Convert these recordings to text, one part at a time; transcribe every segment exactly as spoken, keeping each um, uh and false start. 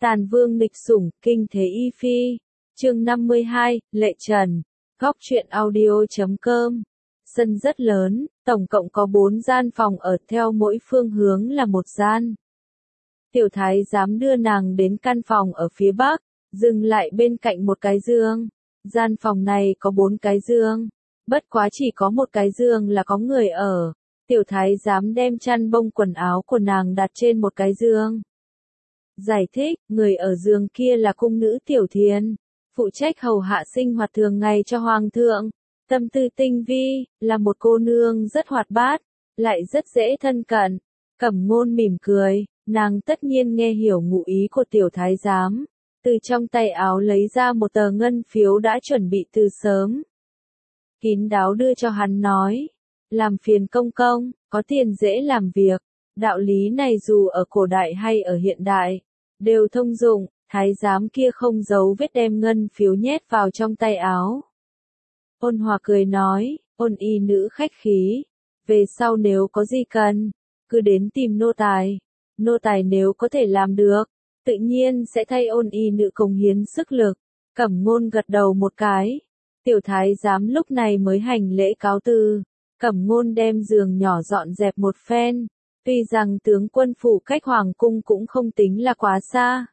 Tàn vương nghịch sủng, kinh thế y phi. Chương năm mươi hai, Lệ Trần. Góc truyện audio chấm com. Sân rất lớn, tổng cộng có bốn gian phòng ở theo mỗi phương hướng là một gian. Tiểu thái giám đưa nàng đến căn phòng ở phía bắc, dừng lại bên cạnh một cái giường. Gian phòng này có bốn cái giường, bất quá chỉ có một cái giường là có người ở. Tiểu thái giám đem chăn bông quần áo của nàng đặt trên một cái giường. Giải thích, người ở giường kia là cung nữ Tiểu Thiền, phụ trách hầu hạ sinh hoạt thường ngày cho hoàng thượng. Tâm tư tinh vi, là một cô nương rất hoạt bát, lại rất dễ thân cận. Cẩm Ngôn mỉm cười, nàng tất nhiên nghe hiểu ngụ ý của tiểu thái giám, từ trong tay áo lấy ra một tờ ngân phiếu đã chuẩn bị từ sớm. Kín đáo đưa cho hắn nói, làm phiền công công, có tiền dễ làm việc, đạo lý này dù ở cổ đại hay ở hiện đại, đều thông dụng. Thái giám kia không giấu vết đem ngân phiếu nhét vào trong tay áo. Ôn Hòa cười nói, Ôn y nữ khách khí, về sau nếu có gì cần, cứ đến tìm nô tài, nô tài nếu có thể làm được, tự nhiên sẽ thay Ôn y nữ cống hiến sức lực. Cẩm Ngôn gật đầu một cái, tiểu thái giám lúc này mới hành lễ cáo từ. Cẩm Ngôn đem giường nhỏ dọn dẹp một phen, tuy rằng tướng quân phủ cách hoàng cung cũng không tính là quá xa,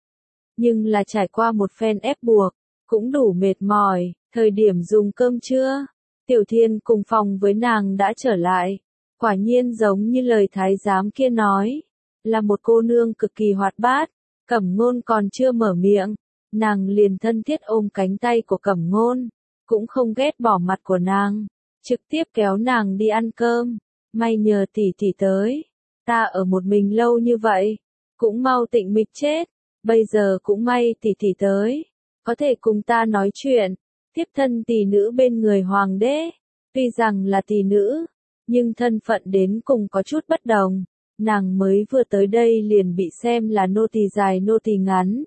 nhưng là trải qua một phen ép buộc, cũng đủ mệt mỏi. Thời điểm dùng cơm trưa, Tiểu Thiên cùng phòng với nàng đã trở lại, quả nhiên giống như lời thái giám kia nói, là một cô nương cực kỳ hoạt bát. Cẩm Ngôn còn chưa mở miệng, nàng liền thân thiết ôm cánh tay của Cẩm Ngôn, cũng không ghét bỏ mặt của nàng, trực tiếp kéo nàng đi ăn cơm. May nhờ tỷ tỷ tới, ta ở một mình lâu như vậy, cũng mau tịnh mịch chết. Bây giờ cũng may tỷ tỷ tới, có thể cùng ta nói chuyện. Tiếp thân tỷ nữ bên người hoàng đế, tuy rằng là tỷ nữ, nhưng thân phận đến cùng có chút bất đồng. Nàng mới vừa tới đây liền bị xem là nô tỳ dài nô tỳ ngắn,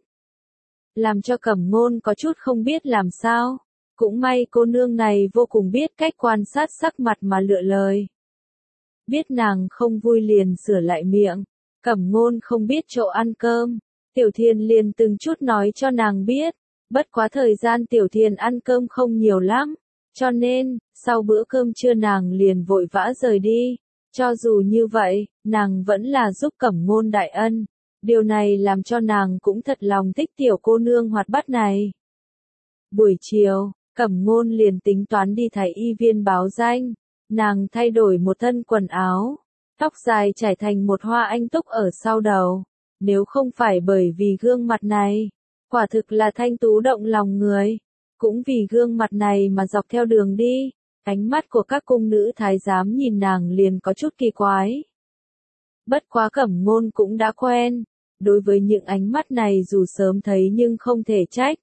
làm cho Cẩm Ngôn có chút không biết làm sao. Cũng may cô nương này vô cùng biết cách quan sát sắc mặt mà lựa lời. Biết nàng không vui liền sửa lại miệng. Cẩm Ngôn không biết chỗ ăn cơm, Tiểu Thiên liền từng chút nói cho nàng biết, bất quá thời gian Tiểu Thiên ăn cơm không nhiều lắm, cho nên, sau bữa cơm trưa nàng liền vội vã rời đi. Cho dù như vậy, nàng vẫn là giúp Cẩm Ngôn đại ân, điều này làm cho nàng cũng thật lòng thích tiểu cô nương hoạt bát này. Buổi chiều, Cẩm Ngôn liền tính toán đi thái y viên báo danh, nàng thay đổi một thân quần áo, tóc dài trải thành một hoa anh túc ở sau đầu. Nếu không phải bởi vì gương mặt này, quả thực là thanh tú động lòng người. Cũng vì gương mặt này mà dọc theo đường đi, ánh mắt của các cung nữ thái giám nhìn nàng liền có chút kỳ quái. Bất quá Cẩm Ngôn cũng đã quen, đối với những ánh mắt này dù sớm thấy nhưng không thể trách.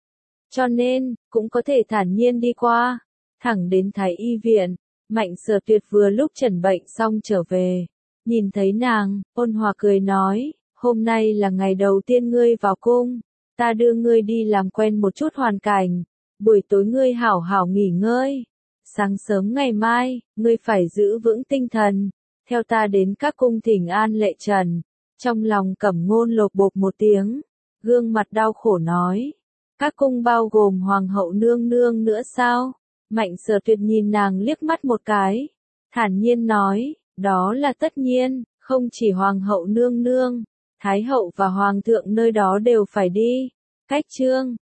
Cho nên, cũng có thể thản nhiên đi qua, thẳng đến thái y viện. Mạnh Sở Tuyệt vừa lúc chẩn bệnh xong trở về, nhìn thấy nàng, Ôn Hòa cười nói, hôm nay là ngày đầu tiên ngươi vào cung, ta đưa ngươi đi làm quen một chút hoàn cảnh, buổi tối ngươi hảo hảo nghỉ ngơi, sáng sớm ngày mai, ngươi phải giữ vững tinh thần, theo ta đến các cung thỉnh an Lệ Trần. Trong lòng Cẩm Ngôn lột bột một tiếng, gương mặt đau khổ nói, các cung bao gồm hoàng hậu nương nương nữa sao? Mạnh Sở Tuyệt nhìn nàng liếc mắt một cái, thản nhiên nói, đó là tất nhiên, không chỉ hoàng hậu nương nương, thái hậu và hoàng thượng nơi đó đều phải đi. Cách chương,